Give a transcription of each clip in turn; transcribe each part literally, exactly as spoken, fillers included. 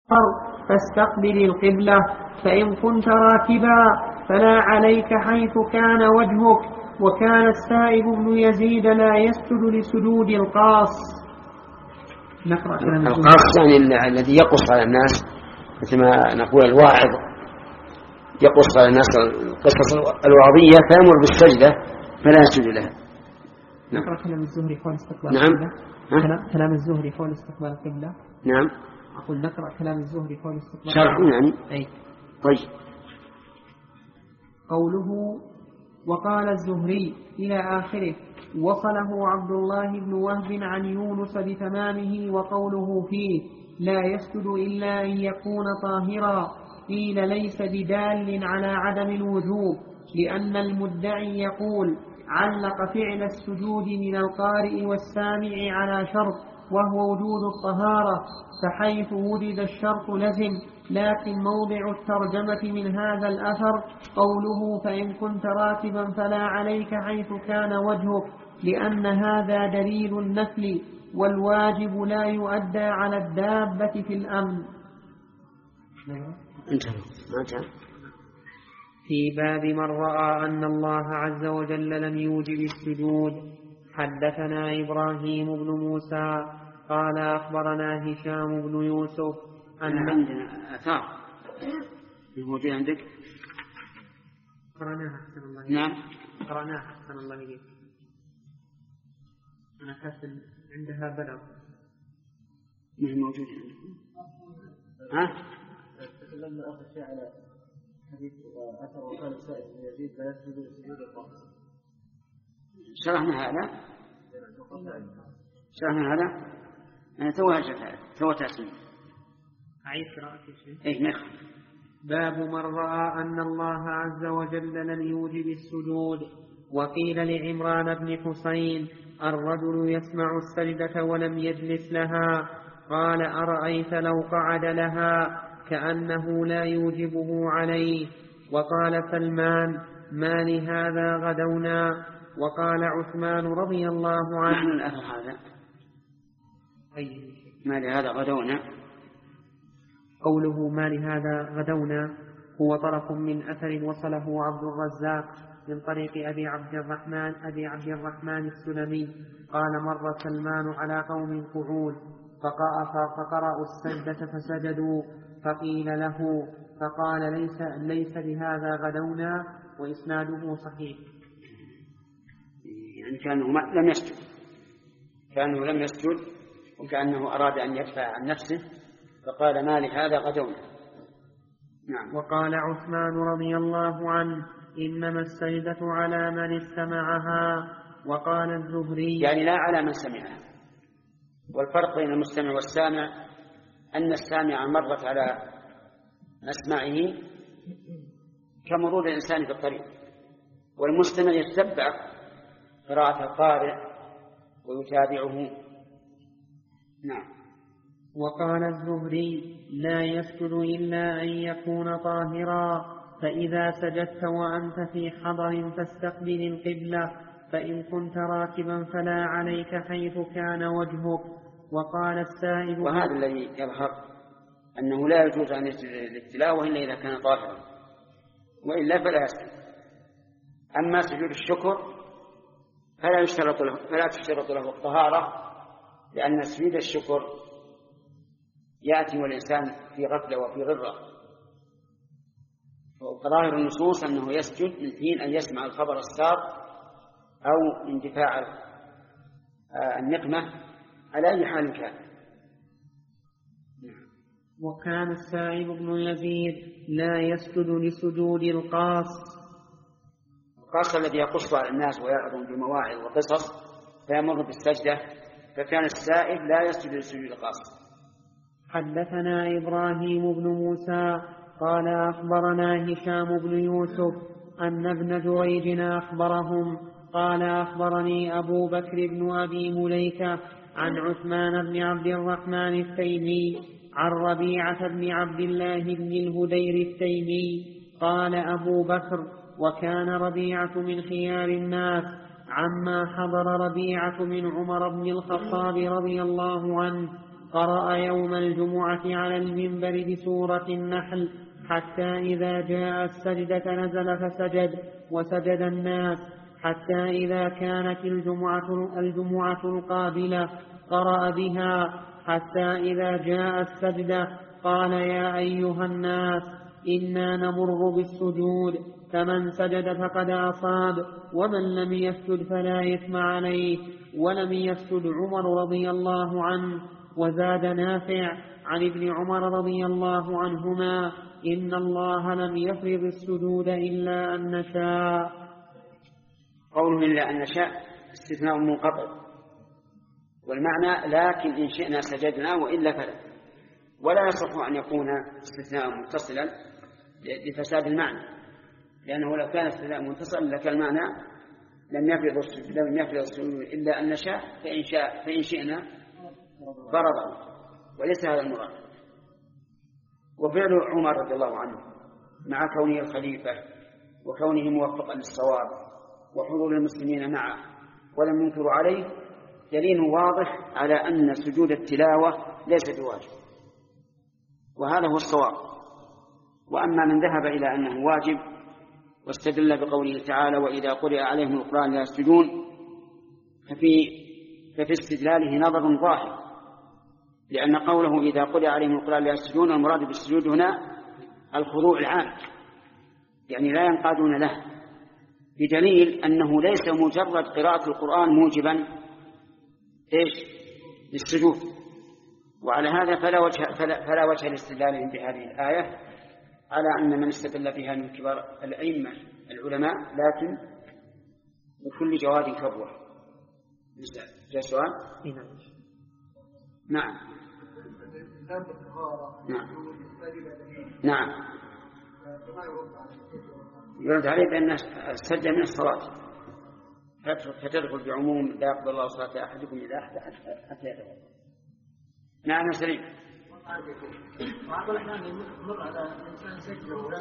فاستقبل القبلة، فإن كنت راكبا فلا عليك حيث كان وجهك. وكان السائب بن يزيد لا يسجد لسجود القاص. نقرأ القاص يعني الذي يقص على الناس، مثل ما نقول الواعظ يقص على الناس القصص الوعظية فيمر بالسجدة فلا يسجد لها. نقرأ كلام الزهري حول استقبال نعم. القبلة. كلام الزهري حول استقبال القبلة. نعم. أقول نقرأ كلام الزهري حول استقبال شرح يعني. أي. طيب. قوله وقال الزهري إلى آخره وصله عبد الله بن وهب عن يونس بتمامه. وقوله فيه لا يسجد إلا أن يكون طاهرا قيل ليس بدال على عدم الوجوب، لأن المدعي يقول علق فعل السجود من القارئ والسامع على شرط وهو وجود الطهارة، فحيث وجد الشرط لزم. لكن موضع الترجمة من هذا الأثر قوله فإن كنت راكبا فلا عليك حيث كان وجهك، لأن هذا دليل النفل، والواجب لا يؤدى على الدابة في الأمن. في باب من رأى أن الله عز وجل لم يوجب السجود. حدثنا إبراهيم بن موسى قال أخبرنا هشام بن يوسف أن عندنا آثار موجود عندك. قرأناها أحسن الله. نعم قرأناها أحسن الله إليك. أنا كاتب عندها بلغ مش موجود عندكم. ها؟ تكلمنا آخر شيء على حديث أثر وقال السائل بن يزيد لا يسجد لسجود القاص. شرحنا هذا. شرحنا هذا. أنا توه توه تأسيس. أعيد قراءة الشيء. إيه نعم. باب من رأى أن الله عز وجل لم يوجب السجود. وقيل لعمران بن حسين الرجل يسمع السجدة ولم يجلس لها قال أرأيت لو قعد لها كأنه لا يوجبه عليه. وقال سلمان ما لهذا غدونا. وقال عثمان رضي الله عنه نحن الأثر هذا أي ما لهذا غدونا. قوله ما لهذا غدونا هو طرف من أثر وصله عبد الرزاق من طريق أبي عبد الرحمن أبي عبد الرحمن السلمي قال مر سلمان على قوم قعود فقرأوا السجدة فسجدوا فقيل له فقال ليس, ليس بهذا غدونا وإسناده صحيح. يعني كأنه لم يسجد كأنه لم يسجد وكأنه أراد أن يدفع عن نفسه فقال ما لهذا غدونا. نعم. وقال عثمان رضي الله عنه إنما السجدة على من استمعها. وقال الزهري يعني لا على من سمعها. والفرق بين المستمع والسامع أن السامع مرت على مسمعه كمرور الإنسان في الطريق، والمستمع يتبع قراءة القارئ ويتابعه. نعم. وقال الزهري لا يسجد إلا أن يكون طاهرا، فإذا سجدت وأنت في حضر فاستقبل القبلة، فإن كنت راكبا فلا عليك حيث كان وجهك. وقال السائب وهذا الذي يظهر أنه لا يجوز أن يسجد للتلاوة إلا إذا كان طاهرا، وإلا فلا يسجد. أما سجود الشكر فلا يشترط له فلا تشترط له الطهارة، لأن سجود الشكر يأتي والإنسان في غفلة وفي غرة، وظاهر النصوص أنه يسجد من حين أن يسمع الخبر السار أو اندفاع النقمة على أي حال كان. وكان السائب بن يزيد لا يسجد لسجود القاص. القاص الذي يقص على الناس ويعظم بمواعظ وقصص فيمر بالسجدة، فكان السائب لا يسجد لسجود القاص. حدثنا إبراهيم بن موسى قال أخبرنا هشام بن يوسف أن ابن جريج أخبرهم قال أخبرني أبو بكر بن أبي مليكة عن عثمان بن عبد الرحمن التيمي عن ربيعة بن عبد الله بن الهدير التيمي قال أبو بكر وكان ربيعة من خيار الناس عما حضر ربيعة من عمر بن الخطاب رضي الله عنه قرأ يوم الجمعة على المنبر بسورة النحل حتى إذا جاء السجدة نزل فسجد وسجد الناس، حتى إذا كانت الجمعة, الجمعة القابلة قرأ بها، حتى إذا جاء السجدة قال يا أيها الناس إنا نمر بالسجود، فمن سجد فقد أصاب ومن لم يسجد فلا إثم عليه، ولم يسجد عمر رضي الله عنه. وزاد نافع عن ابن عمر رضي الله عنهما إن الله لم يفرض السجود إلا أن نشاء. قوله إلا أن نشاء استثناء منقطع، والمعنى لكن إن شئنا سجدنا وإلا فلا، ولا يصح أن يكون استثناء متصلا لفساد المعنى، لأنه لو كان استثناء متصلا لكان المعنى لم يفرض السجود لم يفرض السجود إلا أن نشاء، فإن شاء فإن شئنا فرضا، وليس هذا المراد. وفعل عمر رضي الله عنه مع كونه الخليفة وكونه موفقا للصواب وحضور المسلمين معه ولم ينكروا عليه دليل واضح على أن سجود التلاوة ليس بواجب، وهذا هو الصواب. وأما من ذهب إلى أنه واجب واستدل بقوله تعالى وإذا قرئ عليهم القرآن لا يسجدون، ففي, ففي استدلاله نظر ظاهر، لأن قوله إذا قرئ عليهم القرآن لا يسجدون المراد بالسجود هنا الخضوع العام، يعني لا ينقادون له، بدليل أنه ليس مجرد قراءة القرآن موجبا إيش للسجود. وعلى هذا فلا وجه, فلا, فلا وجه لاستدلالهم بهذه الآية على أن من استدل بها من كبار الأئمة العلماء، لكن بكل جواد كبوة. جاء سؤال؟ نعم نعم نعم يرد عليه بأن السجدة من الصلاة فتدخل بعموم لا يقبل الله صلاة أحدكم إذا أحد حتى يتوضأ. نعم سليم. بعض الأحيان يمر على إنسان سجده ولا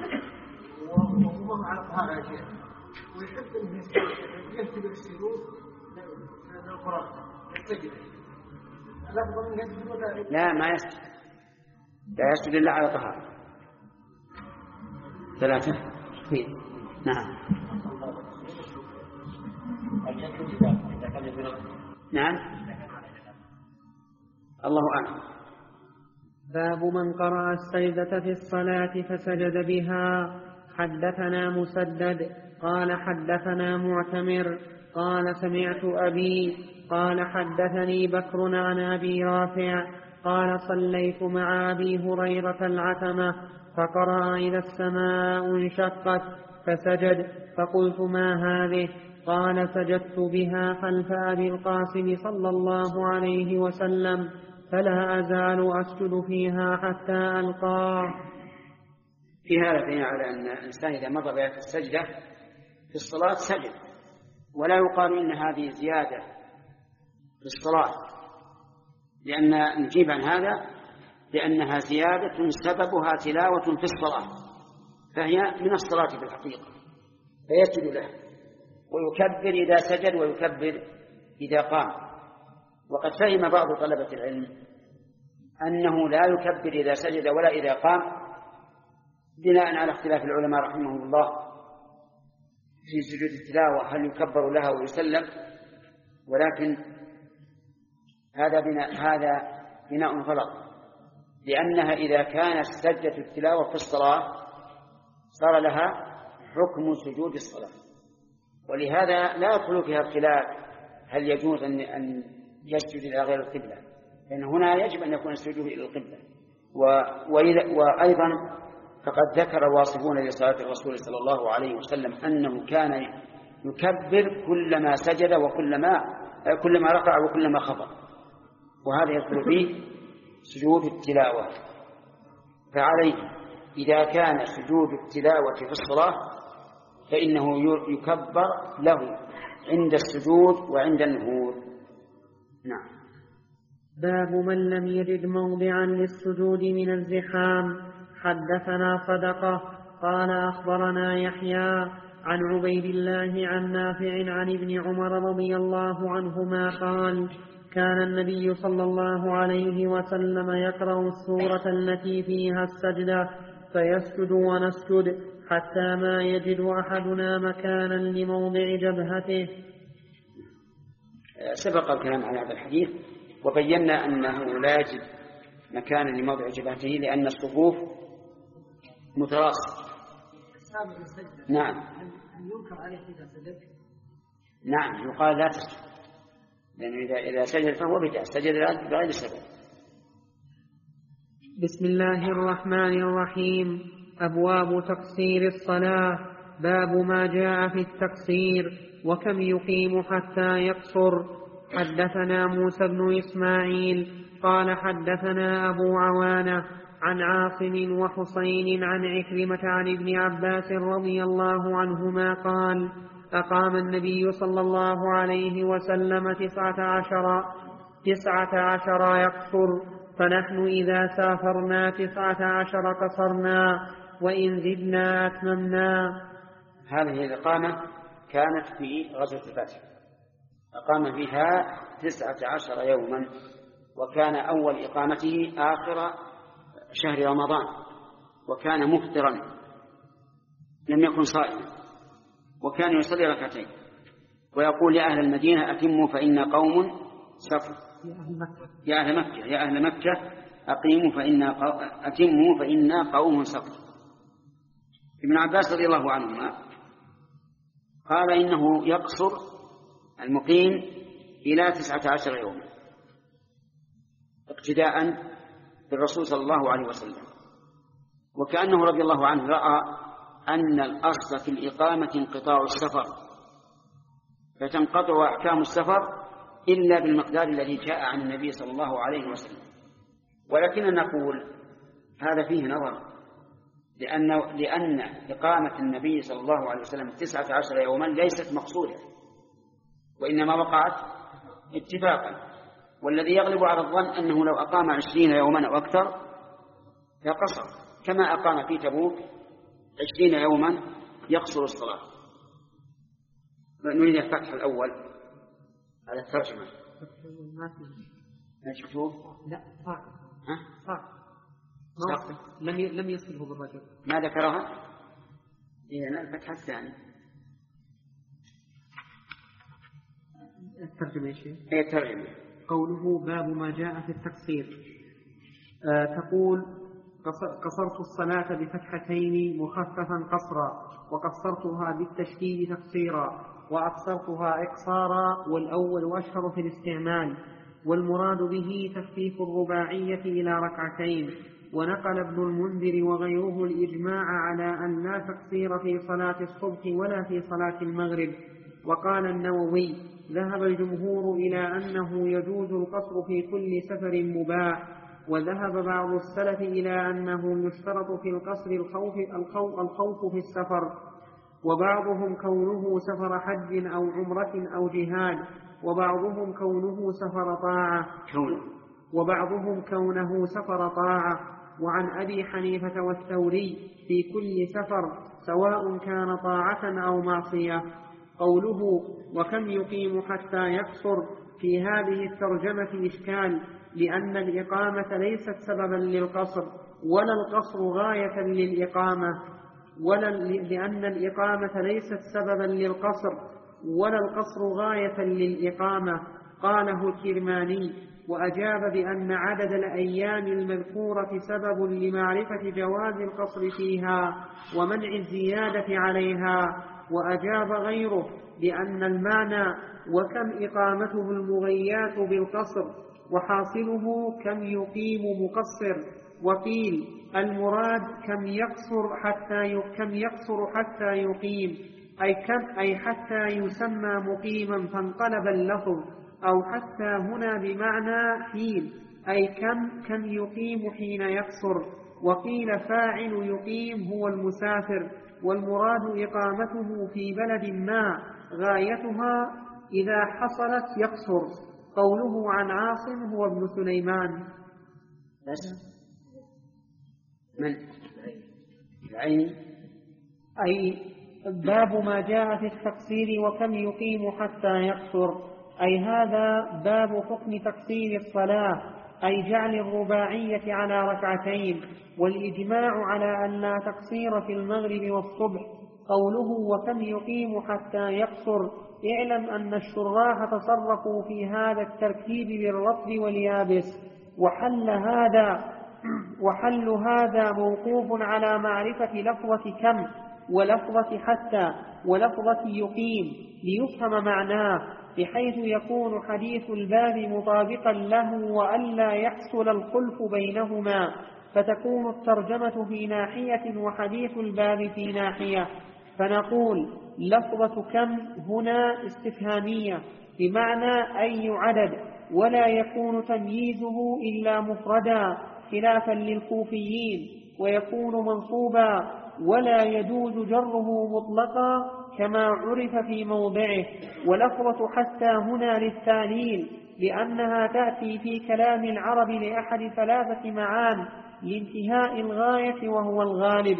وهو على طهارة يا شيخ، ويحب أن يهتدي بالسجود للقرآن يسجد، لا ما يسجد، لا يسجد إلا على طهارة. ثلاثة. نعم نعم الله أعلم. باب من قرأ السجدة في الصلاة فسجد بها. حدثنا مسدد قال حدثنا معتمر قال سمعت أبي قال حدثني بكر عن أبي رافع قال صليت مع أبي هريرة العتمة فقرأ إذا السماء انشقت فسجد، فقلت ما هذه؟ قال سجدت بها خلف أبي القاسم صلى الله عليه وسلم فلا أزال أسجد فيها حتى ألقاه. في هذا دليل على أن الإنسان إذا مضى بها في السجدة في الصلاة سجد، ولا يقال إن هذه زيادة في الصلاة، لأن نجيب عن هذا لأنها زيادة سببها تلاوة في الصلاة، فهي من الصلاة في الحقيقة، فيسجد له ويكبر إذا سجد ويكبر إذا قام. وقد فهم بعض طلبة العلم أنه لا يكبر إذا سجد ولا إذا قام، بناء على اختلاف العلماء رحمهم الله في سجود التلاوة هل يكبر لها ويسلم، ولكن هذا بناء هذا بناء غلط، لأنها إذا كانت سجدة التلاوة في الصلاة صار لها حكم سجود الصلاة، ولهذا لا يدخل فيها الخلاف هل يجوز أن يسجد إلى غير القبلة، لأن هنا يجب أن يكون السجود إلى القبلة. وأيضا فقد ذكر الواصفون لصلاة الرسول صلى الله عليه وسلم أنه كان يكبر كلما سجد وكلما كلما ركع وكلما خفض، وهذا يدخل فيه سجود التلاوة. فعليه إذا كان سجود التلاوة في الصلاة فإنه يكبر له عند السجود وعند النهوض. نعم. باب من لم يجد موضعا للسجود من الزحام. حدثنا صدقة قال أخبرنا يحيى عن عبيد الله عن نافع عن ابن عمر رضي الله عنهما قال كان النبي صلى الله عليه وسلم يقرأ السورة التي فيها السجدة فيسجد ونسجد حتى ما يجد أحدنا مكانا لموضع جبهته. سبق الكلام على هذا الحديث وبينا أنه لا يجد مكانا لموضع جبهته لأن الصفوف متراصة. نعم. ينكر عليه إذا سجد؟ نعم يقال لا تسجد، لأنه إذا إذا سجد فهو بدعة، سجد بغير سبب. بسم الله الرحمن الرحيم. أبواب تقصير الصلاة. باب ما جاء في التقصير وكم يقيم حتى يقصر. حدثنا موسى بن إسماعيل قال حدثنا أبو عوانة عن عاصم وحسين عن عكرمة عن ابن عباس رضي الله عنهما قال أقام النبي صلى الله عليه وسلم تسعة عشر, تسعة عشر يقصر، فنحن إذا سافرنا تسعة عشر قصرنا وإن زدنا أتممنا. هذه الإقامة كانت في غزوة الفتح، أقام فيها تسعة عشر يوما، وكان أول إقامته آخر شهر رمضان، وكان مفطرا لم يكن صائما، وكان يصلي ركعتين ويقول يا أهل المدينة أتموا فإن قوم سفر. يا أهل مكة يا أهل مكة أقيموا فإن أتموا فإن قوم سفر. ابن عباس رضي الله عنهما قال إنه يقصر المقيم إلى تسعة عشر يوما اقتداء بالرسول صلى الله عليه وسلم، وكأنه رضي الله عنه رأى أن الأصل في الإقامة انقطاع السفر، فتنقطع أحكام السفر إلا بالمقدار الذي جاء عن النبي صلى الله عليه وسلم. ولكن نقول هذا فيه نظر، لأن, لأن إقامة النبي صلى الله عليه وسلم تسعة عشر يوما ليست مقصودة، وإنما وقعت اتفاقا، والذي يغلب على الظن أنه لو أقام عشرين يوما أو أكثر فقصر، كما أقام في تبوك عشرين يوما يقصر الصلاة. نريد الفتح الأول على الترجمة. ما شفتوه؟ لا صعب. ها؟ صعب. لم لم يصله بالرجل. ما ذكرها؟ إذن الفتح الثاني. الترجمة يا شيخ. هي الترجمة. قوله باب ما جاء في التقصير. آه تقول قصرت الصلاة بفتحتين مخففا قصرا، وقصرتها بالتشديد تقصيرا، وأقصرتها إقصارا، والأول أشهر في الاستعمال، والمراد به تخفيف الرباعية إلى ركعتين. ونقل ابن المنذر وغيره الإجماع على أن لا تقصير في صلاة الصبح ولا في صلاة المغرب. وقال النووي ذهب الجمهور إلى أنه يجوز القصر في كل سفر مباح، وذهب بعض السلف إلى أنه يشترط في القصر الخوف, الخوف, الخوف في السفر، وبعضهم كونه سفر حج أو عمرة أو جهاد، وبعضهم كونه سفر طاعة وبعضهم كونه سفر طاعة. وعن أبي حنيفة والثوري في كل سفر سواء كان طاعة أو معصية. قوله وكم يقيم حتى يقصر في هذه الترجمة إشكال، لأن الإقامة ليست سببا للقصر، ولا القصر غاية للإقامة، ولا لأن الإقامة ليست سببا للقصر ولا القصر غاية للإقامة. قاله الكرماني، وأجاب بأن عدد الأيام المذكورة سبب لمعرفة جواز القصر فيها ومنع الزيادة عليها. وأجاب غيره بأن المعنى وكم إقامته المغيات بالقصر، وحاصله كم يقيم مقصر. وقيل المراد كم يقصر حتى كم يقصر حتى يقيم، أي كم أي حتى يسمى مقيما فانقلب اللفظ، أو حتى هنا بمعنى حين، أي كم كم يقيم حين يقصر. وقيل فاعل يقيم هو المسافر، والمراد إقامته في بلد ما غايتها إذا حصلت يقصر. قوله عن عاصم هو ابن سليمان. بس من العين. أي باب ما جاء في التقصير وكم يقيم حتى يقصر. أي هذا باب حكم تقصير الصلاة، أي جعل الرباعية على ركعتين، والإجماع على أن لا تقصير في المغرب والصبح. قوله وكم يقيم حتى يقصر، اعلم أن الشراح تصرفوا في هذا التركيب بالرطب واليابس، وحل هذا وحل هذا موقوف على معرفة لفظة كم ولفظة حتى ولفظة يقيم ليفهم معناه، بحيث يكون حديث الباب مطابقا له وألا يحصل الخلف بينهما، فتكون الترجمة في ناحية وحديث الباب في ناحية. فنقول لفظة كم هنا استفهامية بمعنى أي عدد، ولا يكون تمييزه إلا مفردا خلافا للكوفيين، ويكون منصوبا ولا يجوز جره مطلقا كما عرف في موضعه. ولفظة حتى هنا للتعليل، لأنها تأتي في كلام العرب لأحد ثلاثة معان: لانتهاء الغاية وهو الغالب،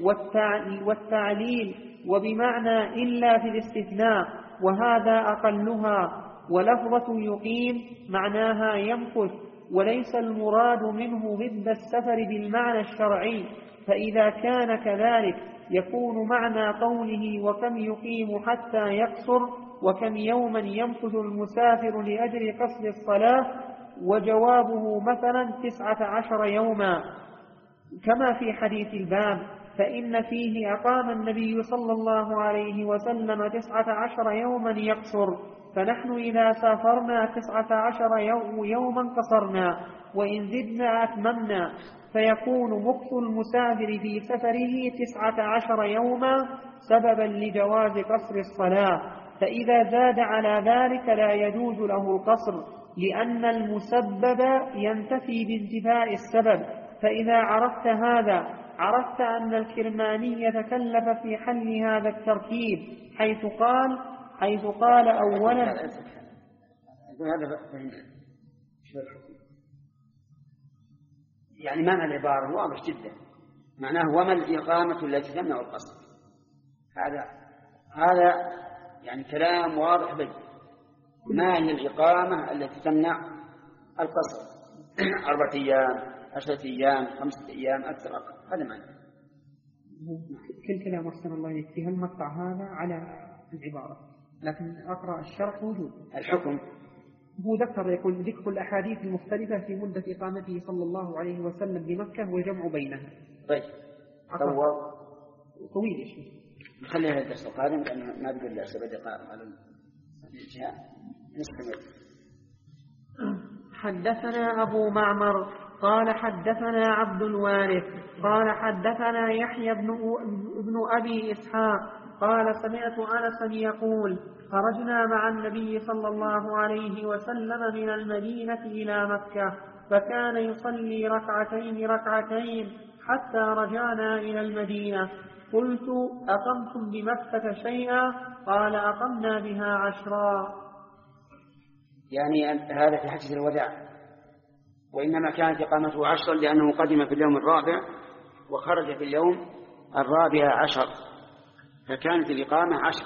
والتعليل، وبمعنى إلا في الاستثناء وهذا أقلها. ولفظة يقيم معناها يمكث، وليس المراد منه ضد السفر بالمعنى الشرعي، فإذا كان كذلك يكون معنى قوله وكم يقيم حتى يقصر وكم يوما يمكث المسافر لأجل قصر الصلاة، وجوابه مثلا تسعة عشر يوما كما في حديث الباب، فإن فيه أقام النبي صلى الله عليه وسلم تسعة عشر يوما يقصر، فنحن إذا سافرنا تسعة عشر يوما قصرنا، وإن زدنا أتممنا، فيكون مكث المسافر في سفره تسعة عشر يوما سببا لجواز قصر الصلاة. فإذا زاد على ذلك لا يجوز له القصر، لأن المسبب ينتفي بانتفاء السبب. فإذا عرفت هذا عرفت أن الكرماني تكلف في حل هذا التركيب، حيث قال حيث قال أولا يعني معنى العبارة واضح جدا، معناه وما الإقامة التي تمنع القصر. هذا هذا يعني كلام واضح بين ما هي الإقامة التي تمنع القصر. أربعة أيام، عشرة أيام، خمسة أيام، أكثر أقل، هذا معنى. كل كلام أحسن الله إليك في هالمقطع هذا على العبارة، لكن أقرأ الشرح موجود. الحكم هو ذكر يقول ذكر الأحاديث المختلفة في مدة إقامته صلى الله عليه وسلم بمكة والجمع بينها. طيب طول طويل يا شيخ، نخليها الدرس القادم لأن ما بقول الله سبع دقائق على الانتهاء. نستمر. حدثنا أبو معمر قال حدثنا عبد الوارث قال حدثنا يحيى بن, بن أبي إسحاق قال سمعت أنسا يقول خرجنا مع النبي صلى الله عليه وسلم من المدينة إلى مكة، فكان يصلي ركعتين ركعتين حتى رجعنا إلى المدينة. قلت أقمتم بمكة شيئا؟ قال أقمنا بها عشرا. يعني هذا في حجة الوداع، وإنما كانت إقامته عشرا لأنه قدم في اليوم الرابع وخرج في اليوم الرابع عشر، فكانت الإقامة عشر.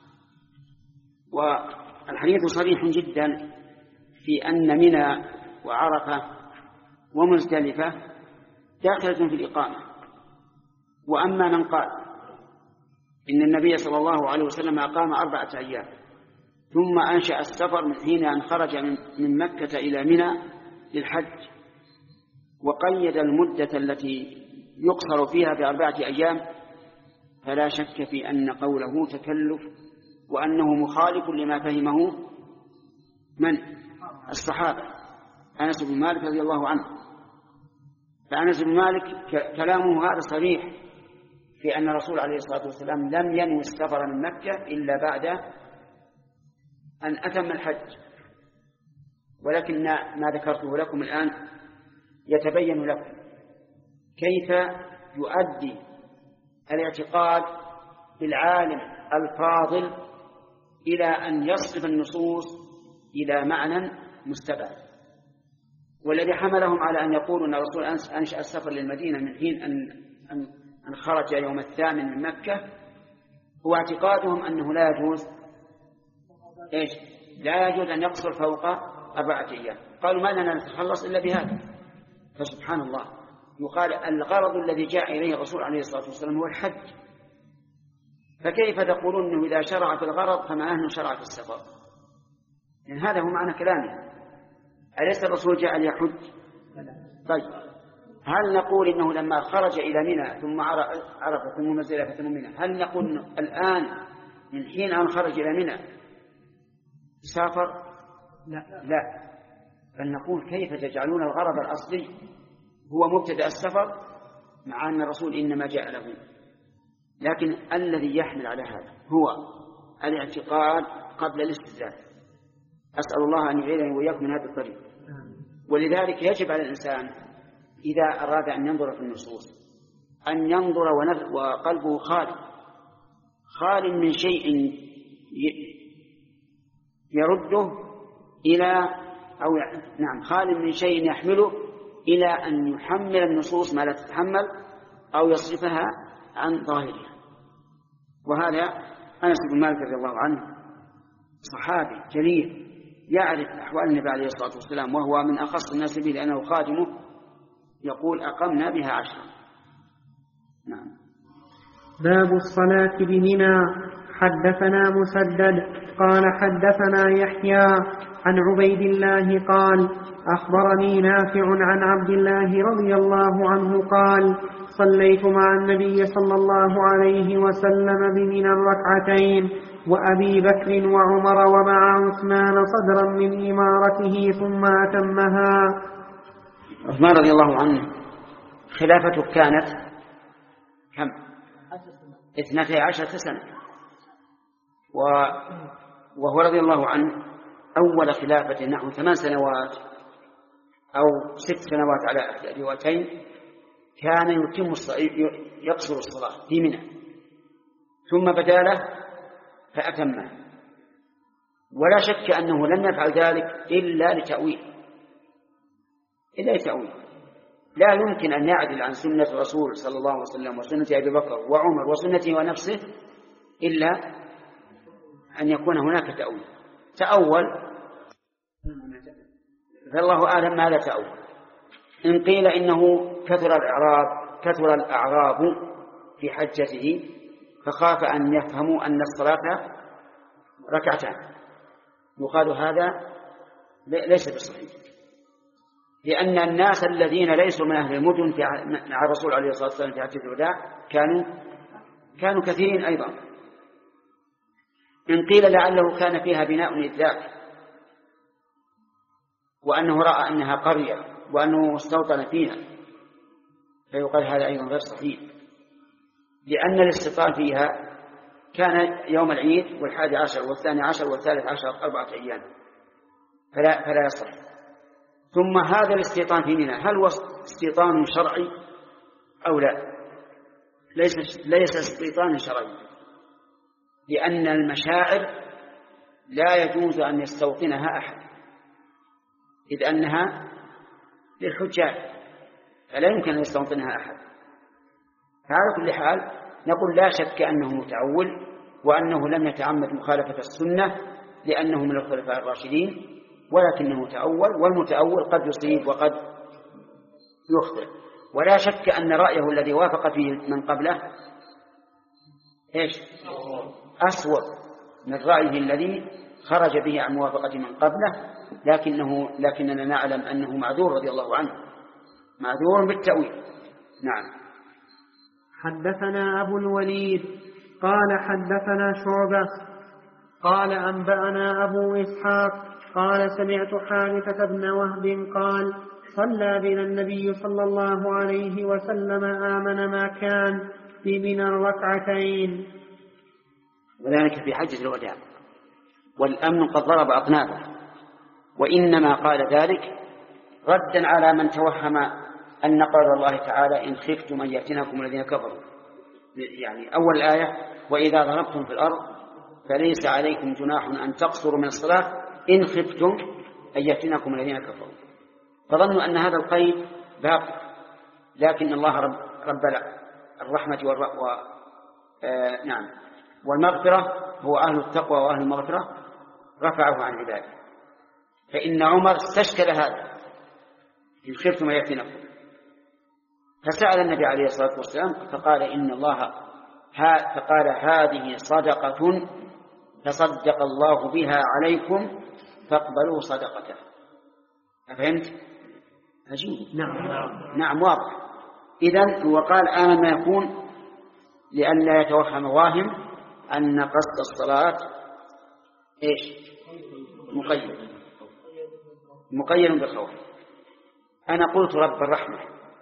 والحديث صريح جدا في أن منى وعرفة ومزدلفة داخلة في الإقامة. وأما من قال إن النبي صلى الله عليه وسلم أقام أربعة أيام ثم أنشأ السفر من حين أن خرج من مكة إلى منى للحج، وقيد المدة التي يقصر فيها بأربعة أيام، فلا شك في أن قوله تكلف، وأنه مخالف لما فهمه من الصحابة أنس بن مالك رضي الله عنه. فأنس بن مالك كلامه هذا صريح في أن الرسول عليه الصلاة والسلام لم ينوي السفر من مكة إلا بعد أن أتم الحج. ولكن ما ذكرته لكم الآن يتبين لكم كيف يؤدي الاعتقاد بالعالم الفاضل إلى أن يصرف النصوص إلى معنى مستبعد. والذي حملهم على أن يقولوا أن الرسول أنشأ السفر للمدينة من حين أن أن خرج يوم الثامن من مكة هو اعتقادهم أنه لا يجوز إيش لا يجوز أن يقصر فوق أربعة أيام. قالوا ما لنا نتخلص إلا بهذا. فسبحان الله، يقال الغرض الذي جاء إليه الرسول عليه الصلاة والسلام هو الحج، فكيف تقولون أنه إذا شرع في الغرض فمعناه أنه شرع في السفر؟ يعني هذا هو معنى كلامه. أليس الرسول جاء ليحج؟ طيب، هل نقول إنه لما خرج إلى منى ثم عرفة ثم مزدلفة ثم منى، هل نقول الآن من حين أن خرج إلى منى سافر؟ لا لا، بل نقول كيف تجعلون الغرض الأصلي هو مبتدأ السفر مع أن الرسول إنما جاء له. لكن الذي يحمل على هذا هو الاعتقاد قبل الاستدلال. أسأل الله أن يعينني وإياكم من هذا الطريق. ولذلك يجب على الإنسان إذا أراد أن ينظر في النصوص أن ينظر وقلبه خالي خال من شيء يرده إلى أو نعم خال من شيء يحمله إلى أن يحمل النصوص ما لا تتحمل أو يصرفها عن ظاهرها. وهذا أنس بن مالك رضي الله عنه صحابي جليل يعرف أحوال النبي عليه الصلاة والسلام، وهو من أخص الناس به لأنه خادمه، يقول أقمنا بها عشرا. نعم. باب الصلاة بمنى. حدثنا مسدد قال حدثنا يحيى عن عبيد الله قال أخبرني نافع عن عبد الله رضي الله عنه قال صليت مع النبي صلى الله عليه وسلم بمنى الركعتين وأبي بكر وعمر ومع عثمان صدرا من إمارته ثم أتمها. عثمان رضي الله عنه خلافته كانت كم؟ اثنتي عشرة سنة، وهو رضي الله عنه أول خلافة نحو ثمان سنوات أو ست سنوات على روايتين كان يتم يقصر الصلاة في منى، ثم بدا له فأتمه. ولا شك أنه لم يفعل ذلك إلا لتأويل إلا لتأويل لا يمكن أن يعدل عن سنة الرسول صلى الله عليه وسلم وسنة أبي بكر وعمر وسنته ونفسه إلا أن يكون هناك تأويل. تأول فالله أعلم ماذا تأول. إن قيل إنه كثر الأعراب كثر الأعراب في حجته فخاف أن يفهموا أن الصلاة ركعتان، يقال هذا ليس بصحيح، لأن الناس الذين ليسوا من أهل المدن مع الرسول عليه الصلاة والسلام في حجة الوداع كانوا كانوا كثيرين أيضا. إن قيل لعله كان فيها بناء إذاك وأنه رأى أنها قرية وأنه استوطن فيها فيقال هذا أيضا غير صحيح، لأن الاستيطان فيها كان يوم العيد والحادي عشر والثاني عشر والثالث عشر أربعة أيام، فلا, فلا يصح. ثم هذا الاستيطان في منى هل هو استيطان شرعي أو لا؟ ليس ليس استيطان شرعي، لأن المشاعر لا يجوز أن يستوطنها أحد إذ أنها للحجاج فلا يمكن أن يستوطنها أحد. فعلى كل حال نقول لا شك أنه متأول وأنه لم يتعمد مخالفة السنة لأنه من الخلفاء الراشدين، ولكنه تأول، والمتأول قد يصيب وقد يخطئ. ولا شك أن رأيه الذي وافق فيه من قبله إيش؟ أسوأ من رأيه الذي خرج به عن موافقة من قبله، لكنه لكننا نعلم أنه معذور رضي الله عنه، معذور بالتأويل. نعم. حدثنا أبو الوليد قال حدثنا شعبة قال أنبأنا أبو إسحاق قال سمعت حارثة بن وهب قال صلى بنا النبي صلى الله عليه وسلم آمن ما كان في من الركعتين، وذلك في حجة الوداع، والأمن قد ضرب أطنابه، وإنما قال ذلك ردا على من توهم أن قول الله تعالى إن خفتم أن يأتينكم الذين كفروا، يعني أول الآية وإذا ضربتم في الأرض فليس عليكم جناح أن تقصروا من الصلاة إن خفتم أن يأتينكم الذين كفروا، فظنوا أن هذا القيد باقي، لكن الله رب, رب الرحمة والرأ و... آه نعم والمغفرة هو أهل التقوى وأهل المغفرة رفعه عن عباده. فإن عمر استشكل هذا إن خفتم يفتنكم، فسأل النبي عليه الصلاة والسلام فقال إن الله ها فقال هذه صدقة تصدق الله بها عليكم فاقبلوا صدقته. أفهمت؟ عجيب. نعم نعم واضح. إذن وقال آمن ما يكون لئلا يتوهم واهم أن قصد الصلاة إيش؟ مقيد مقيد بالخوف. أنا قلت رب الرحمة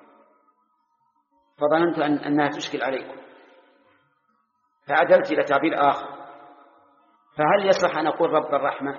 فظننت أن أنها تشكل عليكم فعدلت إلى تعبير آخر، فهل يصح أن أقول رب الرحمة؟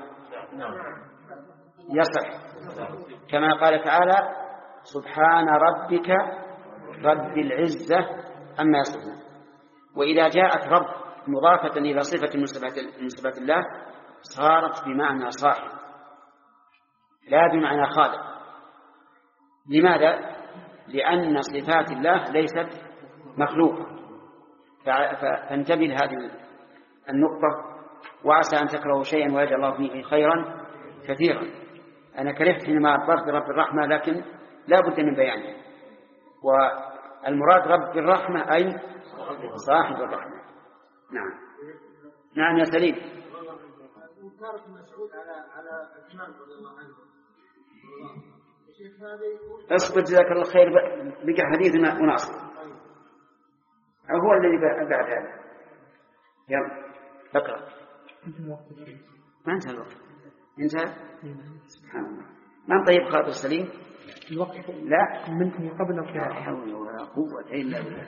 يصح، كما قال تعالى سبحان ربك رب العزة أما يصفون. وإذا جاءت رب مضافة إلى صفة من صفات الله صارت بمعنى صاحب لا بمعنى خالق. لماذا؟ لأن صفات الله ليست مخلوقة. فانتبه لهذه النقطة، وعسى أن تكرهوا شيئا ويجعل الله فيه خيرا كثيرا. أنا كرهت حينما أطلقت رب الرحمة، لكن لا بد من بيانه. والمراد رب الرحمة أي صاحب الرحمة. نعم نعم يا سليم. اصبر جزاك الله خير، بقى حديثنا وناصر هو الذي بعد هذا. يلا اقرأ. ما انتهى الوقت؟ انتهى؟ سبحان الله. ما طيب خاطر سليم الوقت لا منتهي قبل القراءة. لا حول ولا قوة إلا بالله.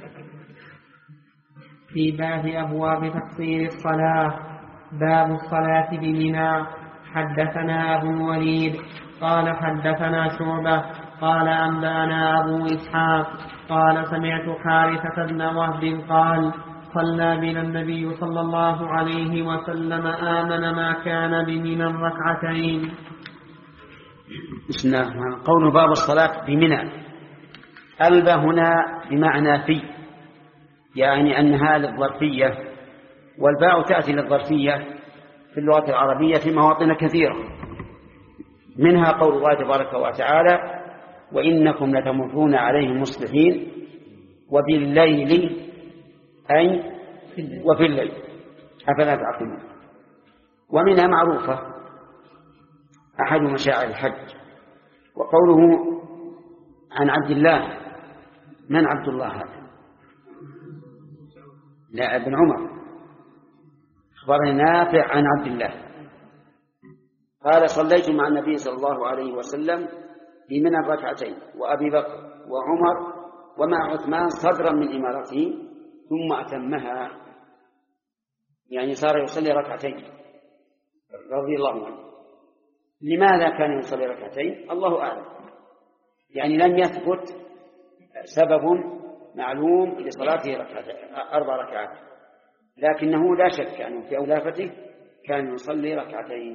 في باب أبواب تقصير الصلاة. باب الصلاة بمنى. حدثنا أبو الوليد قال حدثنا شعبة قال أنبأنا أبو إسحاق قال سمعت حارثة بن وهب قال صلى بنا النبي صلى الله عليه وسلم آمن ما كان بمنى ركعتين. بسم الله الرحمن الرحيم. قول باب الصلاة بمنى، ألب هنا بمعنى في، يعني أنها للظرفية، والباء تأتي للظرفية في اللغة العربية في مواطن كثيرة، منها قول الله تبارك وتعالى وإنكم لتمرون عليهم مصبحين وبالليل أي وفي الليل أفلا تعقلون. ومنها معروفة أحد مشاعر الحج. وقوله عن عبد الله، من عبد الله هذا؟ لا ابن عمر، أخبرني نافع عن عبد الله قال صليت مع النبي صلى الله عليه وسلم في منى ركعتين وأبي بكر وعمر ومع عثمان صدرا من إمارته ثم أتمها، يعني صار يصلي ركعتين رضي الله عنه. لماذا كان يصلي ركعتين؟ الله أعلم، يعني لم يثبت سبب معلوم لصلاته ركعتين أربع ركعات، لكنه لا شك أنه في أولافته كان يصلي ركعتين.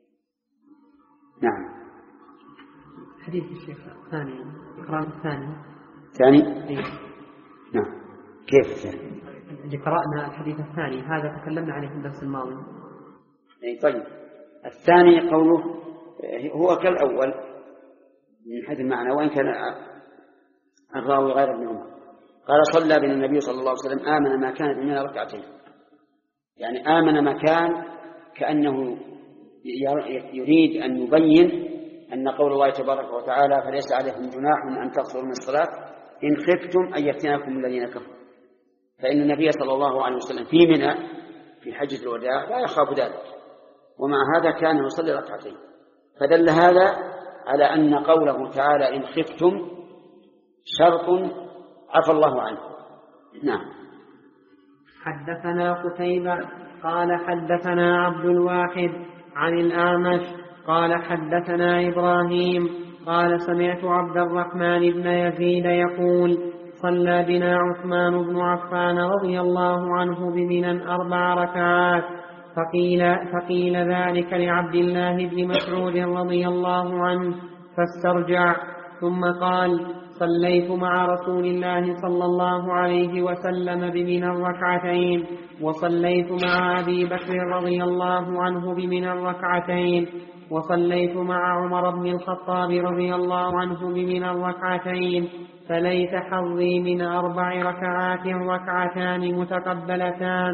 نعم. حديث الشيخ الثاني القراءة الثاني ثاني أيه. نعم. كيف الثاني؟ اللي قرأنا الحديث الثاني هذا تكلمنا عليه في الدرس الماضي. أي طيب. الثاني قوله هو كالأول من حيث المعنى، وإن كان الراوي غير ابن عمر. قال صلى بنا النبي صلى الله عليه وسلم آمن ما كان بمنى ركعتين، يعني آمن ما كان كأنه يريد أن يبين أن قول الله تبارك وتعالى فليس عليكم جناح أن تقصروا من الصلاة إن خفتم أن يفتنكم الذين كفروا، فإن النبي صلى الله عليه وسلم في منى في حجة الوداع لا يخاف ذلك، ومع هذا كان يصلي ركعتين. فدل هذا على أن قوله تعالى إن خفتم شرط عفى الله عنه. نعم. حدثنا قتيبة قال حدثنا عبد الواحد عن الأعمش قال حدثنا إبراهيم قال سمعت عبد الرحمن بن يزيد يقول صلى بنا عثمان بن عفان رضي الله عنه بمنى أربع ركعات، فقيل, فقيل ذلك لعبد الله بن مسعود رضي الله عنه فاسترجع، ثم قال صليت مع رسول الله صلى الله عليه وسلم بمنى الركعتين، وصليت مع أبي بكر رضي الله عنه بمنى الركعتين، وصليت مع عمر بن الخطاب رضي الله عنه بمنى الركعتين، فليس حظي من أربع ركعات ركعتان متقبلتان.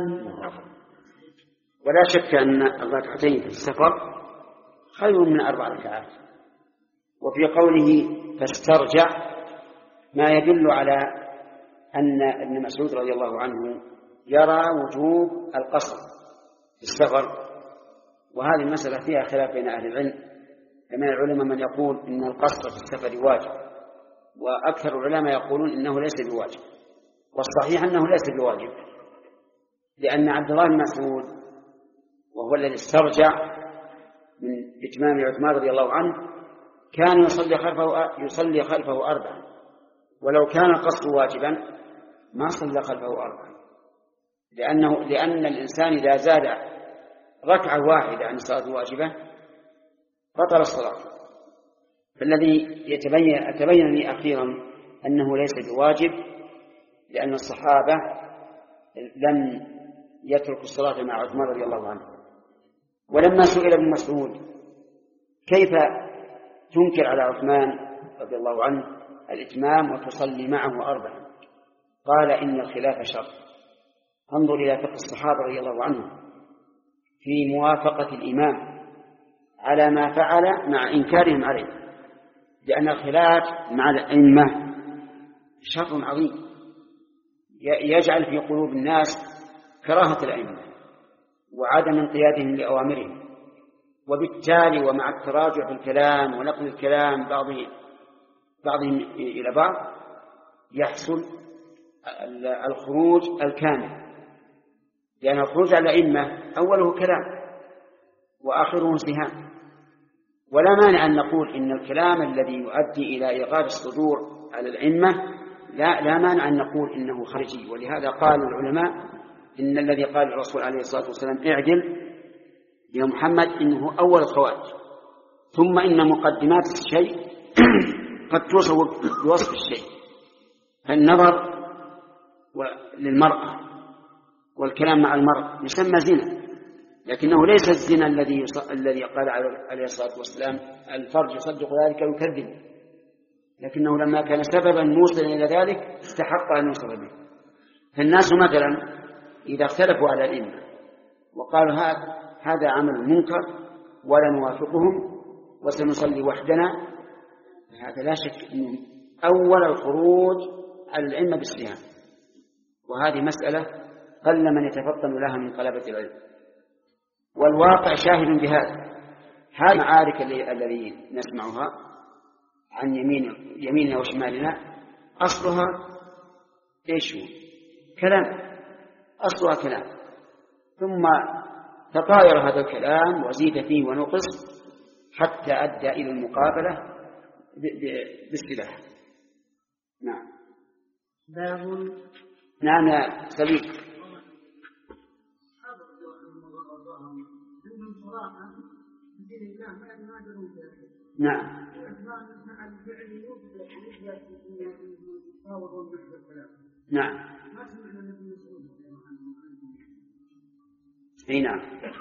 ولا شك أن الركعتين في السفر خير من أربع ركعات. وفي قوله فاسترجع ما يدل على أن ابن مسعود رضي الله عنه يرى وجوب القصر في السفر، وهذه المسألة فيها خلاف بين أهل العلم، فمن العلماء من يقول إن القصر في السفر واجب، وأكثر العلماء يقولون إنه ليس بواجب، والصحيح أنه ليس بواجب، لأن عبد الله بن مسعود وهو الذي استرجع من إتمام عثمان رضي الله عنه كان يصلي خلفه يصلي خلفه أربعا، ولو كان القصر واجبا ما صلى خلفه أربعا، لأنه لأن الإنسان إذا زاد ركعة واحدة عن الصلاة الواجبة بطل الصلاة. فالذي يتبين أتبين لي أخيرا أنه ليس بواجب، لأن الصحابة لم يتركوا الصلاة مع عثمان رضي الله عنه. ولما سئل ابن مسعود كيف تنكر على عثمان رضي الله عنه الإتمام وتصلي معه أربعا، قال إن الخلاف شر. انظر إلى فقه الصحابة رضي الله عنهم في موافقة الإمام على ما فعل مع إنكارهم عليه، لأن الخلاف مع الأئمة شر عظيم يجعل في قلوب الناس كراهة الأئمة وعدم انقيادهم لأوامرهم، وبالتالي ومع التراجع في الكلام ونقل الكلام بعضهم بعضهم إلى بعض يحصل الخروج الكامل، لأن الخروج على الأئمة أوله كلام وآخره انتهاء. ولا مانع أن نقول إن الكلام الذي يؤدي إلى إيقاظ الصدور على الأئمة لا لا مانع أن نقول إنه خارجي. ولهذا قال العلماء إن الذي قال الرسول عليه الصلاة والسلام اعدل يا محمد إنه أول الخوارج، ثم إن مقدمات الشيء قد توصف بوصف الشيء، فالنظر للمرأة والكلام مع المرأة يسمى زنا، لكنه ليس الزنا الذي الذي قال عليه الصلاة والسلام الفرج يصدق ذلك ويكذب، لكنه لما كان سببا موصلا إلى ذلك استحق أن يوصل به. فالناس مثلا إذا اختلفوا على الإمة وقالوا هذا عمل منكر ولا نوافقهم وسنصلي وحدنا، هذا لا شك أنه أول الخروج على الأئمة بالصيام، وهذه مسألة قل من يتفطن لها من طلبة العلم، والواقع شاهد بهذا. هذه المعارك التي نسمعها عن يمين يميننا وشمالنا أصلها إيش هو؟ كلام، أصلها كلام، ثم تطاير هذا الكلام وزيد فيه ونقص حتى أدى إلى المقابلة بالسلاح. نعم. باب. نعم يا سليم. نعم. نعم. اي نعم.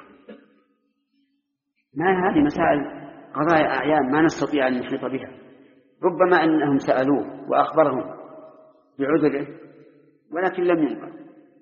ما هذه مسائل قضايا أعيان ما نستطيع أن نحيط بها، ربما أنهم سألوه وأخبرهم بعذره ولكن لم ينقل.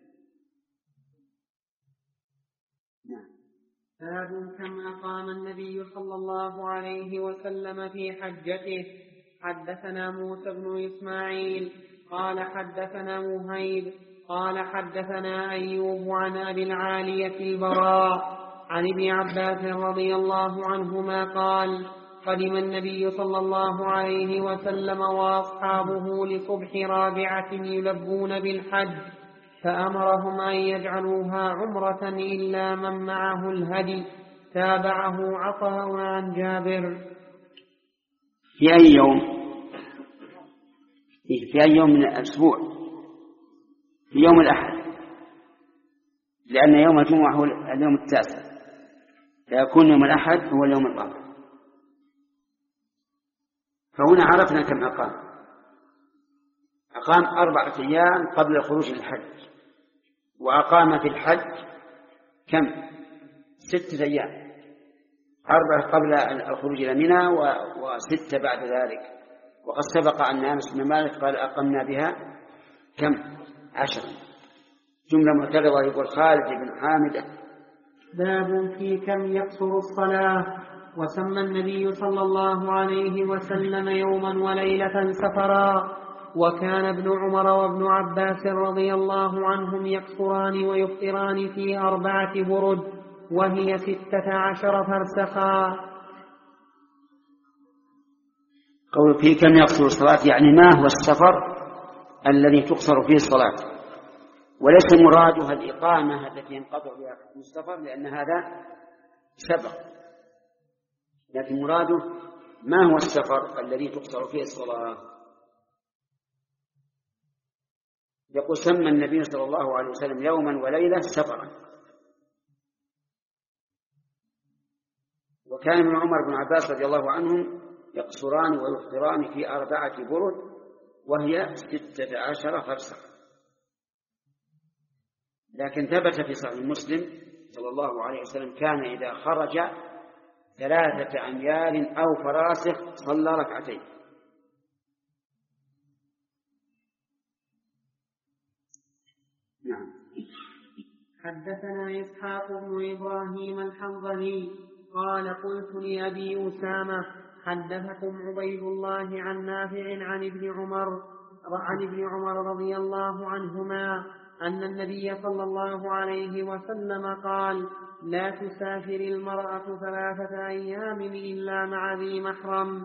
باب كما قام النبي صلى الله عليه وسلم في حجته. حدثنا موسى بن إسماعيل قال حدثنا مهيب قال حدثنا أيوب عن أبي العالية البراء عن ابن عباس رضي الله عنهما قال قدم النبي صلى الله عليه وسلم وأصحابه لصبح رابعة يلبون بالحج، فأمرهم أن يجعلوها عمرة إلا من معه الهدي. تابعه عطاء عن جابر. في أي يوم؟ في أي يوم من الأسبوع؟ في يوم الأحد، لأن يوم الجمعة هو اليوم التاسع، فيكون يوم الأحد هو اليوم الرابع. فهنا عرفنا كم أقام، أقام أربعة أيام قبل الخروج للحج، وأقام في الحج كم؟ ستة أيام، أربعة قبل الخروج إلى منى وستة بعد ذلك. وقد سبق أن أنس بن مالك قال أقمنا بها كم؟ عشرة. جملة معترضة. يقول خالد بن حامد: باب في كم يقصر الصلاة. وسمى النبي صلى الله عليه وسلم يوما وليلة سفرا، وكان ابن عمر وابن عباس رضي الله عنهم يقصران ويفطران في أربعة برد، وهي ستة عشر فرسخا. قول في كم يقصر الصلاة يعني ما هو السفر الذي تقصر فيه الصلاة، وليس مرادها الإقامة التي ينقطع بها السفر لأن هذا سبق، لكن مراده ما هو السفر الذي تقصر فيه الصلاة. يقول سمى النبي صلى الله عليه وسلم يوما وليلة سفرا، وكان ابن عمر بن عباس رضي الله عنهم يقصران ويفطران في أربعة برد، وهي ستة عشر فرسخ. لكن ثبت في صحيح مسلم صلى الله عليه وسلم كان إذا خرج ثلاثة أميال أو فراسخ صلى ركعتين. نعم. حدثنا إسحاق بن إبراهيم الحنظلي قال قلت لأبي أسامة حدثكم عبيد الله عن نافع عن ابن عمر عن ابن عمر رضي الله عنهما أن النبي صلى الله عليه وسلم قال: لا تسافر المرأة ثلاثة أيام إلا مع ذي محرم.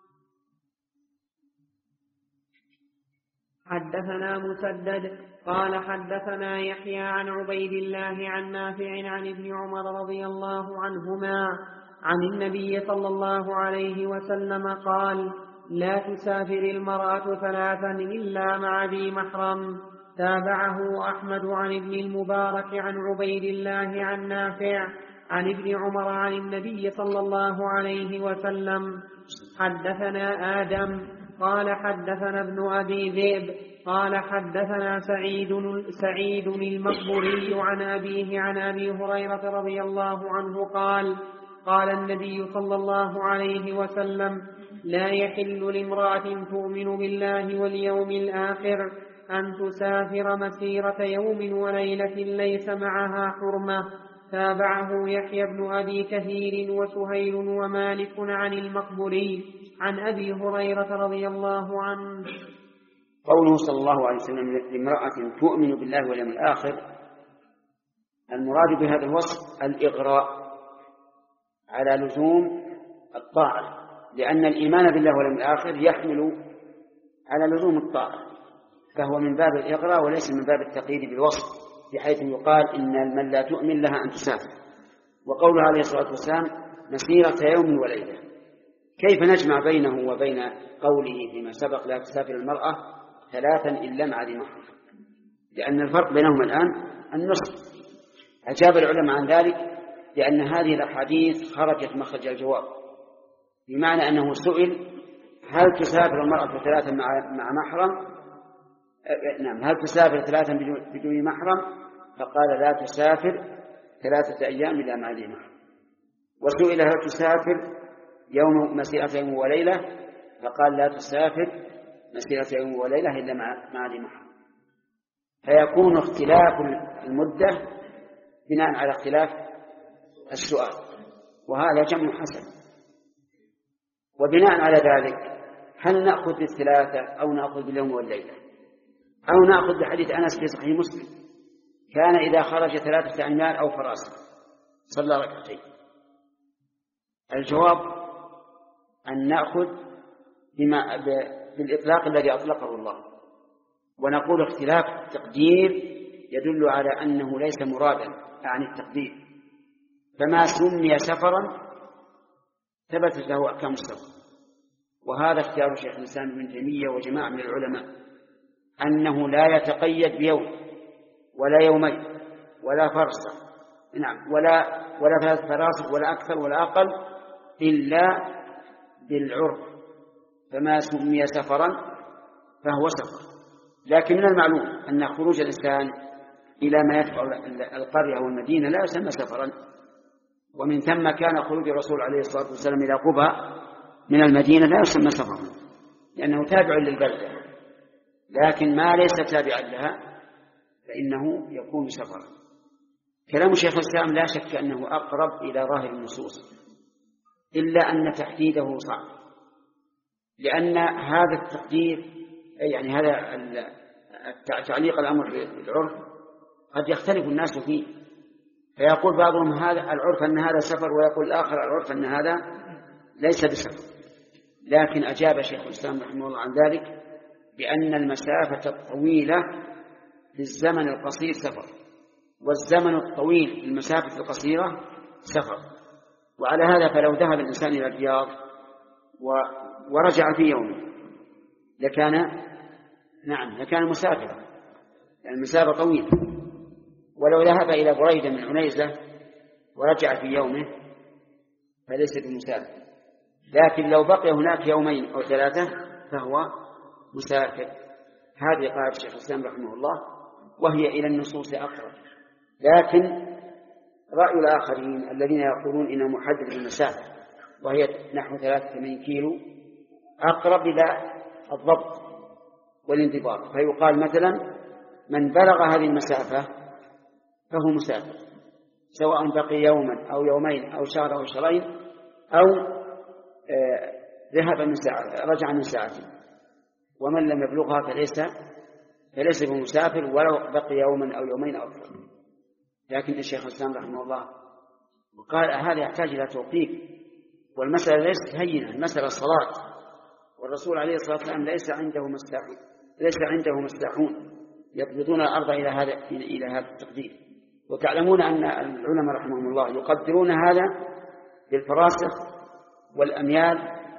حدثنا مسدد قال حدثنا يحيى عن عبيد الله عن نافع عن ابن عمر رضي الله عنهما عن النبي صلى الله عليه وسلم قال: لا تسافر المرأة ثلاثا إلا مع ذي محرم. تابعه أحمد عن ابن المبارك عن عبيد الله عن نافع عن ابن عمر عن النبي صلى الله عليه وسلم. حدثنا آدم قال حدثنا ابن أبي ذئب قال حدثنا سعيد سعيد المقبري عن أبيه عن أبي هريرة رضي الله عنه قال: قال النبي صلى الله عليه وسلم: لا يحل لامرأة تؤمن بالله واليوم الآخر أن تسافر مسيرة يوم وليلة ليس معها حرمة. تابعه يحيى بن أبي كثير وسهيل ومالك عن المقبري عن أبي هريرة رضي الله عنه. قوله صلى الله عليه وسلم لامرأة تؤمن بالله واليوم الآخر، المراد بهذا الوصف الإغراء على لزوم الطاعة، لأن الإيمان بالله واليوم الآخر يحمل على لزوم الطاعة، فهو من باب الإغراء وليس من باب التقييد بالوصف، بحيث يقال إن من لا تؤمن لها أن تسافر. وقوله عليه الصلاة والسلام مسيرة يوم وليلة، كيف نجمع بينه وبين قوله فيما سبق لا تسافر المرأة ثلاثا إلا مع ذي محرم؟ لأن الفرق بينهما الآن النصف. أجاب العلماء عن ذلك لأن هذه الأحاديث خرجت مخرج الجواب، بمعنى أنه سئل هل تسافر المرأة ثلاثا مع محرم؟ نعم، هل تسافر ثلاثا بدون محرم؟ فقال لا تسافر ثلاثة أيام إلا مع ذي محرم. وسئل هل تسافر يوم مسيرة يوم وليلة؟ فقال لا تسافر مسيرة يوم وليلة إلا مع ذي محرم. فيكون اختلاف المدة بناء على اختلاف السؤال، وهذا جمع حسن. وبناء على ذلك هل نأخذ بالثلاثة أو نأخذ باليوم والليلة، أو نأخذ بحديث أنس في صحيح مسلم كان إذا خرج ثلاثة أميال أو فراسخ صلى ركعتين؟ الجواب أن نأخذ بما بالإطلاق الذي أطلقه الله، ونقول اختلاف التقدير يدل على أنه ليس مرادا عن التقدير، فما سمي سفرا ثبتت له أحكام السفر. وهذا اختيار شيخ الإسلام ابن تيمية وجماعة من العلماء، أنه لا يتقيد بيوم ولا يومين ولا فرصة، نعم، ولا ولا ثلاث فراسخ ولا أكثر ولا أقل إلا بالعرف. فما سمي سفرا فهو سفر، لكن من المعلوم أن خروج الإنسان إلى ما يتبع القرية أو المدينة لا يسمى سفرا، ومن ثم كان خروج الرسول عليه الصلاة والسلام إلى قباء من المدينة لا يسمى سفرا لأنه تابع للبلدة، لكن ما ليس تابعا لها فإنه يكون سفرا. كلام شيخ الإسلام لا شك أنه أقرب إلى ظاهر النصوص، إلا أن تحديده صعب، لأن هذا التقدير يعني هذا تعليق الأمر بالعرف قد يختلف الناس فيه، فيقول بعضهم هذا العرف أن هذا سفر، ويقول الآخر العرف أن هذا ليس بسفر. لكن أجاب شيخ الإسلام رحمه الله عن ذلك بأن المسافة الطويلة في الزمن القصير سفر، والزمن الطويل في المسافة القصيرة سفر. وعلى هذا فلو ذهب الإنسان إلى الرياض ورجع في يوم لكان نعم لكان مسافرا، يعني المسافة طويلة. ولو ذهب إلى بريدة من عنيزة ورجع في يومه فليس بمسافر، لكن لو بقي هناك يومين أو ثلاثة فهو مسافر. هذه قاعدة الشيخ الإسلام رحمه الله، وهي إلى النصوص أقرب. لكن رأي الآخرين الذين يقولون إنه محدد بالمسافة وهي نحو ثلاثة وثمانين كيلو أقرب إلى الضبط والانضباط، فيقال مثلا من بلغ هذه المسافة فهو مسافر، سواء بقي يوما أو يومين أو شهر أو شهرين أو ذهب من ساعة رجع من ساعته. ومن لم يبلغها فليس فليس بمسافر ولو بقي يوما أو يومين أو أكثر. لكن الشيخ الإسلام رحمه الله وقال هذا يحتاج إلى توقيف، والمسألة ليست هينة، المسألة صلاة، والرسول عليه الصلاة والسلام ليس عنده مسلاحون ليس عنده مسلاحون يضبطون الأرض إلى هذا إلى هذا التقدير. وتعلمون أن العلماء رحمهم الله يقدرون هذا بالفراسخ والأميال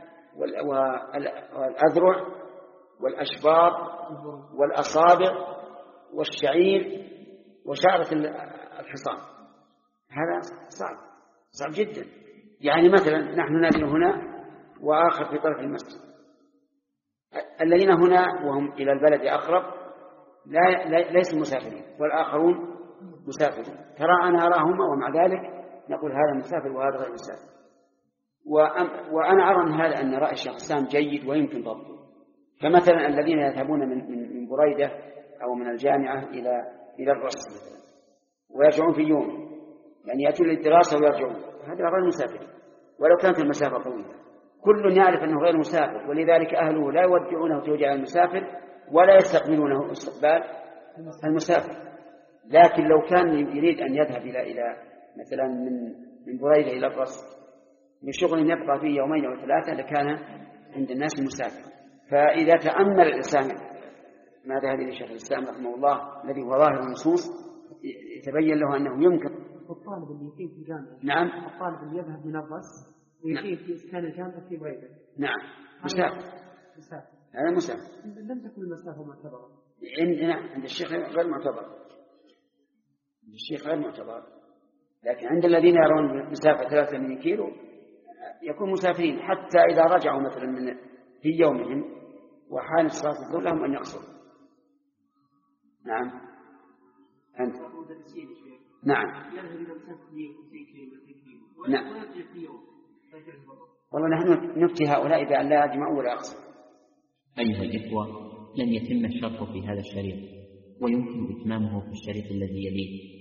والأذرع والأشبار والأصابع والشعير وشعرة الحصان. هذا صعب صعب جدا. يعني مثلا نحن نادي هنا وآخر في طرف المسجد، الذين هنا وهم إلى البلد أقرب لا ليسوا مسافرين والآخرون مسافرون، ترى أنا أراهما ومع ذلك نقول هذا مسافر وهذا غير مسافر. وأنا أرى أن هذا أن رأي الشيخ الإسلام جيد ويمكن ضبطه. فمثلا الذين يذهبون من من بريدة أو من الجامعة إلى إلى الرص مثلا ويرجعون في يوم، يعني يأتون للدراسة ويرجعون، هذا غير مسافر ولو كانت المسافة طويلة. كل يعرف أنه غير مسافر، ولذلك أهله لا يودعونه توجيه المسافر ولا يستقبلونه استقبال المسافر. لكن لو كان يريد أن يذهب إلى إلى مثلا من من بريدة إلى الرص بشغل يبقى فيه يومين أو ثلاثة لكان عند الناس مسافر. فإذا تأمل الإنسان ما ذهب إلى شيخ الإسلام رحمه الله الذي هو ظاهر النصوص يتبين له أنه يمكن. الطالب اللي يقيم في الجامعة نعم الطالب اللي يذهب من الرص ويقيم في إسكان الجامعة في بريدة نعم مسافر هذا مسافر. لم تكن المسافة معتبرة عندنا عند الشيخ غير معتبر عند الشيخ غير معتبر لكن عند الذين يرون مسافة ثلاثة من كيلو يكون مسافرين، حتى إذا رجعوا مثلا من في يومهم وحان صلاة الظهر لهم أن يقصروا. نعم أنت نعم نعم والله نحن نفتي هؤلاء بأن لا يجمعوا ولا يقصروا. أيها الإخوة، لم يتم الشرط في هذا الشريط ويمكن إتمامه في الشريط الذي يليه.